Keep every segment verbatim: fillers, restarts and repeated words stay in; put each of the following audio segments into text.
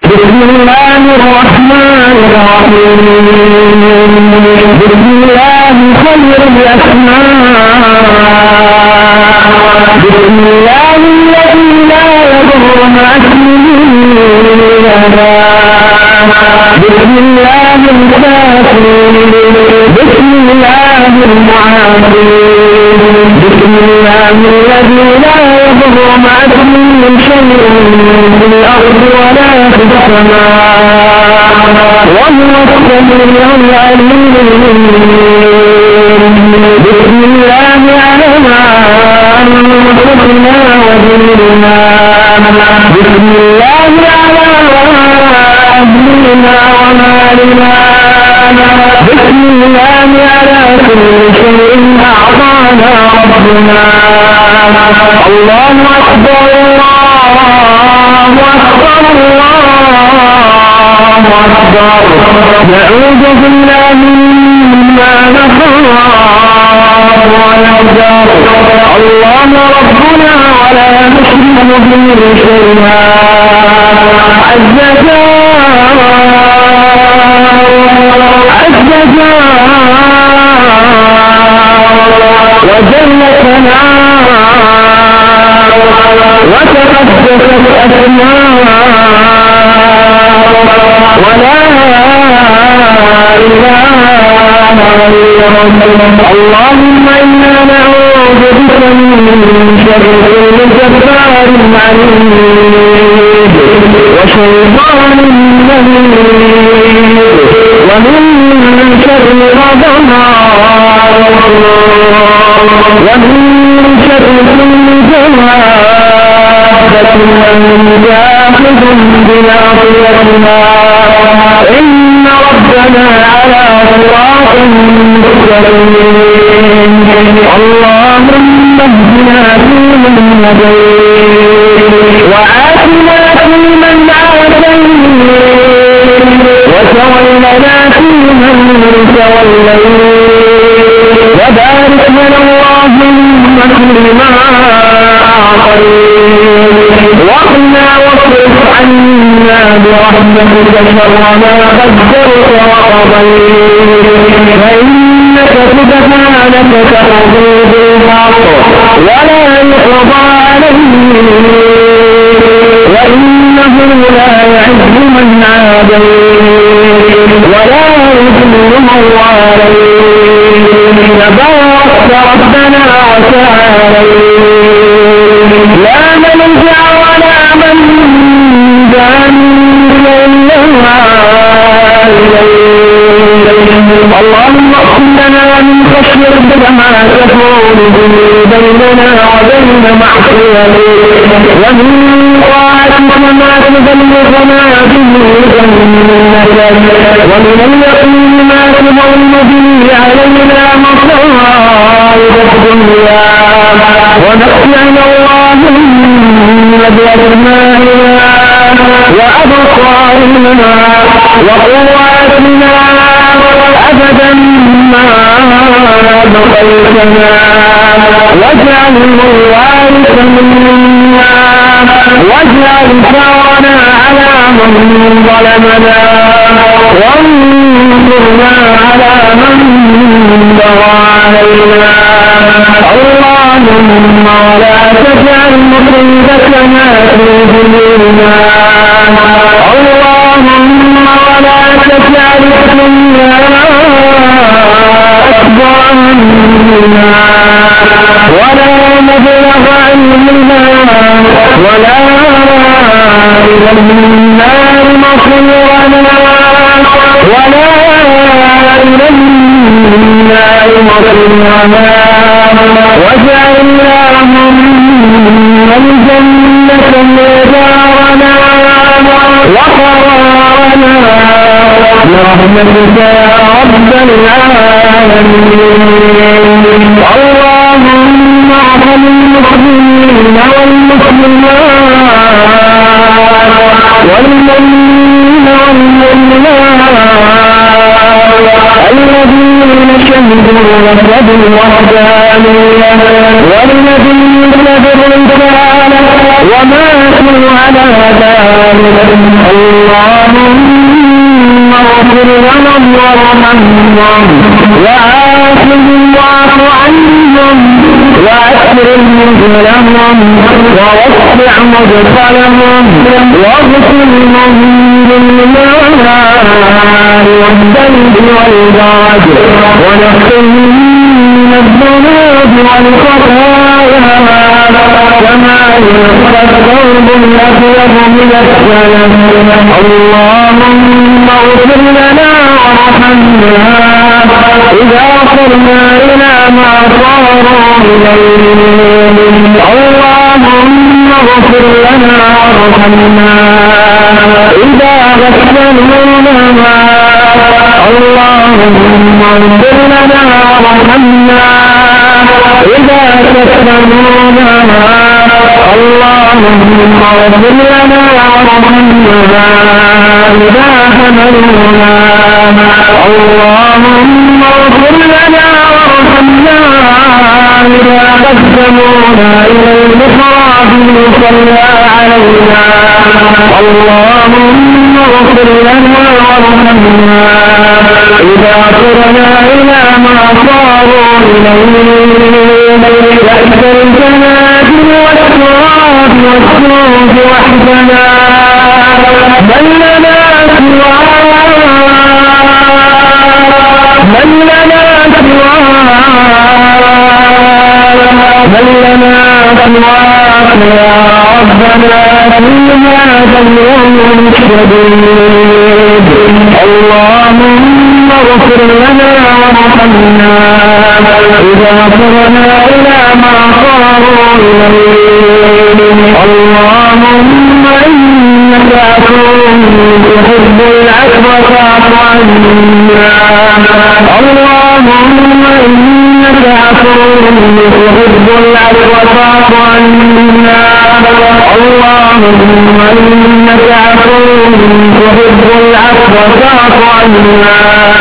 بسم الله الرحمن الرحيم بسم الله خير الأسماء بسم الله الذي لا يضر مع اسمه بسم الله الكافي بسم الله المعافي بسم الله الذي لا يضر مع اسمه شيء في الأرض ولا في السماء وهو السميع العليم بسم الله على ما أنفقنا وديننا بسم الله على أهلنا ومالنا بسم الله على كل شيء أعطانا ربنا الله أكبر الله أكبر الله أكبر نعوذ بالله مما نخاف ونحذر الله ربنا ولا نشرك به شيئا عز عز وجل ثناؤه وتقدست أسماؤه ولا إله إلا أنت اللهم إنا نعوذ بك من شر كل جبار عنيد وشيطان مريد ومن شر غضبان ومن شر كل جوابة جاحد بناصيتنا إن ربنا على صراط مستقيم اللهم اهدنا فيمن هديت وعافنا فيمن عافيت وتولنا فيمن توليت وبارك لنا اللهم كل ما أعطيت وقنا واصرف عنا برحمتك شر ما قدرت وقضيت فإنك سبحانك تقضي بالحق ولا يقضى عليك وإنه لا يعز من عاديت ولا يذل من واليت تباركت ربنا وتعاليت لا ملجأ ولا منجا إلا إليك اللهم اغفر لنا من خشيتك ما تحول به بيننا وبين معصيتك ومن طاعتك ما تبلغنا به جنتك ومن اليقين ما تهون به علينا مصائب الدنيا ونخشعنا اللهم بأسمائنا وأبصارنا وقواتنا أبدا ما بقيتنا واجعله الوارث منا واجعل ثارنا على من ظلمنا وانصرنا على من بغى علينا اللهم ولا تجعل مصيبتنا في ديننا اللهم ولا تجعل الدنيا أكبر منا ولا مبلغ علمنا ولا إلى النار مصيرنا ولا إلى النار مصيرنا واجعل اللهم الجنة دارنا وقرارنا برحمتك يا رب العالمين اللهم ارحم المسلمين والمسلمات والمؤمنين والمؤمنات الذين شهدوا لك بالوحدانية ولنبيك بالرسالة وماتوا على ذلك. اللهم اغفر لهم وارحمهم وعافهم واعف عنهم وأكرم نزلهم ووسع مدخلهم واغسلهم بالماء والثلج والبرد ونقهم من الذنوب والخطايا كما ينقى الثوب الأبيض من الدنس. اللهم اغفر لنا وارحمنا إذا صرنا إلى ما صاروا إليه. اللهم اغفر لنا وارحمنا إذا غسلنا. اللهم اغفر لنا وارحمنا إذا كسلنا. اللهم اغفر لنا وارحمنا إذا حملنا. اللهم اغفر لنا وارحمنا إذا قدمونا إلى المحراب ليصلى علينا. اللهم اغفر لنا وارحمنا إذا صرنا إلى ما صاروا إليه. يأتى الجنازل والتراب والسوق وحدنا من لنا سواك من لنا سواك من لنا سواك يا ربنا في هذا اليوم الشديد. اللهم اغفر لنا وارحمنا إذا صرنا إلى ما صاروا إليه. اللهم إنك عفو تحب العفو فاعف عنا. اللهم إنك عفو تحب العفو فاعف عنا. اللهم إنك عفو تحب العفو فاعف عنا.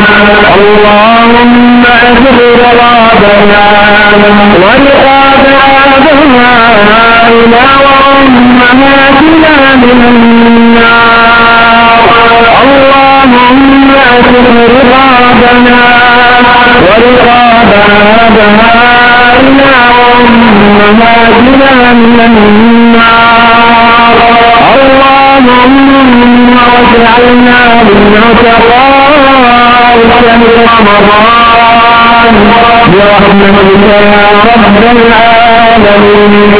اللهم اغفر رغابنا ورقاب آبائنا وأمهاتنا من النار. اللهم اغفر رغابنا ورقاب آبائنا وأمهاتنا من النار. اللهم واجعلنا من عتقائك من رمضان برحمتك يا رب العالمين.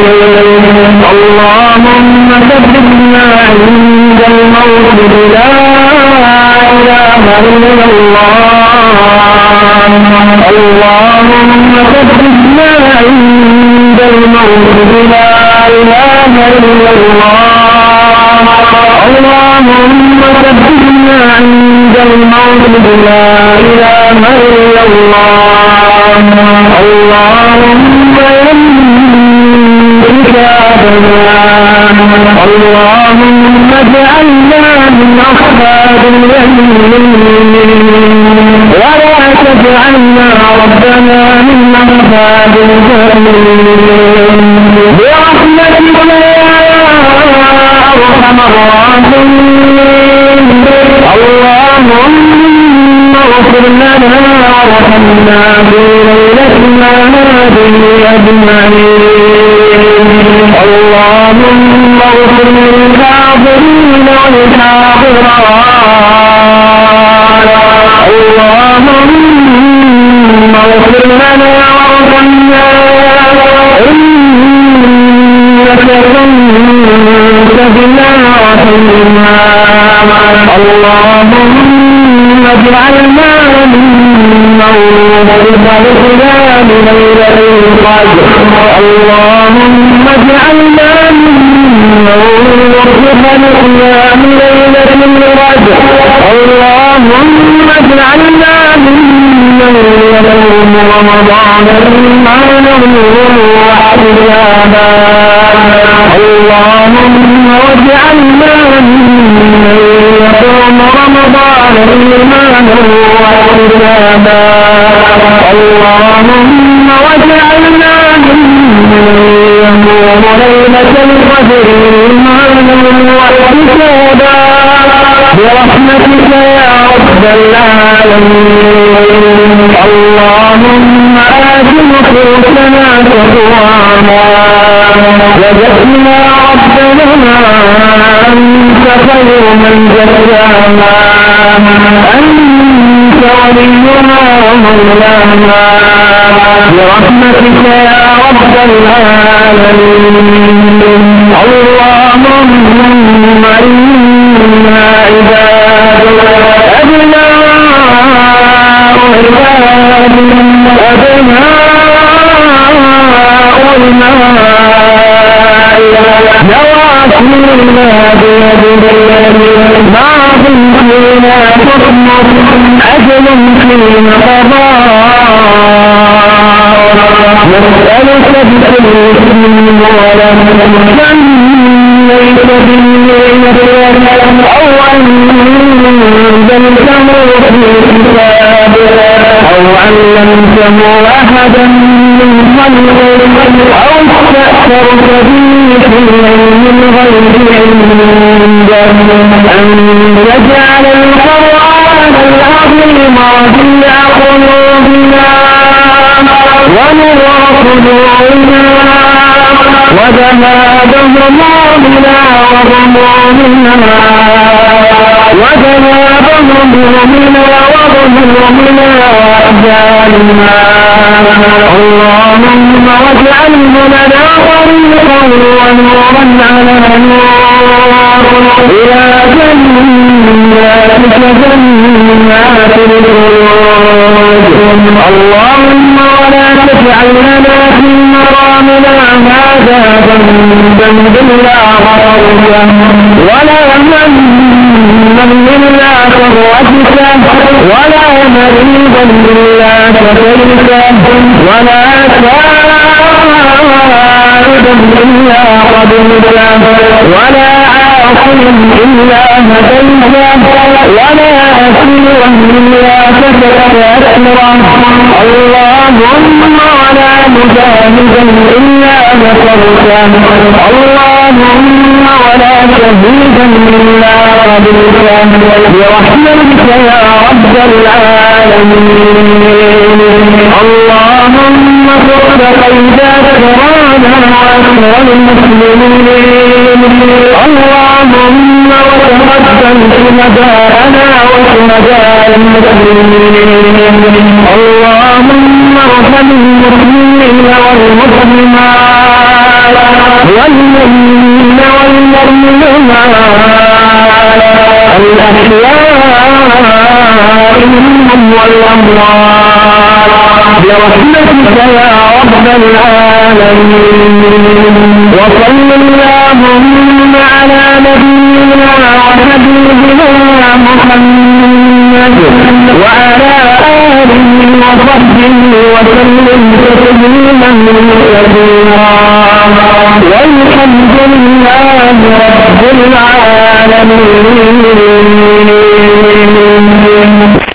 اللهم ثبتنا عند الموت بلا إله إلا الله. اللهم ثبتنا عند الموت بلا إله إلا الله. اللهم ثبتنا عند الموت بلا إله إلا الله. اللهم يمن كتابنا. اللهم اجعلنا من أصحاب اليمين ولا تجعلنا ربنا من أصحاب الجحيم برحمتك يا أرحم الراحمين. اللهم اغفر لنا وارحمنا في ليلتنا هذه أجمعين. اللهم اغفر للحاضرين والحاضرات. اللهم اغفر لنا وارحمنا إنك كنت بنا رحيما. اللهم اجعلنا ممن وفقنا بليلة القدر. اللهم اجعلنا ممن وفقنا بليلة القدر. اللهم اجعلنا ممن يصوم رمضان إيمانا واحتسابا. اللهم واجعلنا ممن يصوم رمضان إيمانا واحتسابا. اللهم واجعلنا ممن يقوم ليلة القدر إيمانا واحتسابا برحمتك يا رب العالمين. اللهم آت نفوسنا تقواها وزكها ربنا أنت خير من زكاها أنت وليها ومولاها برحمتك يا رب العالمين. اللهم إنا عبادك أبناء عباد أبناء الماء نواصينا بيد ماض فينا حكم عدل فينا قضاء نسألك بكل اسم ولم سميت به أو أنزلته في كتابك أو علمته أحدا من خلقك أو استأثرت به في العلم الغيب عندك أن تجعل القرآن العظيم ربيع قلوبنا ونور صدورنا وذهاب همومنا وغمومنا وذهاب همومنا وغمومنا وأحزاننا. اللهم واجعله لنا طريقا ونورا على نور إلى جناتك جنات الخلود. اللهم ولا تجعل لنا في مرامنا هذا ذنبا إلا غفرته ولا هما إلا فرجته ولا مريضا إلا شفيته ولا سائدا إلا قبلته ولا عاصيا إلا هديته ولا أسيرا إلا فتحت أسره. اللهم ولا مجاهدا إلا نصرته اللهم ولا شهيدا إلا قبلته برحمتك يا رب العالمين. اللهم فرد قيدات كرانا وأسر المسلمين. اللهم وتقدم شهداءنا وشهداء المسلمين. اللهم ارحم المسلمين والمسلمات والمؤمنين والمؤمنات الأحياء منهم والأموات برحمتك يا رب العالمين. وصل اللهم على نبينا وحبيبنا محمد وعلى آله وصحبه وسلم تسليما كثيرا والحمد لله رب العالمين.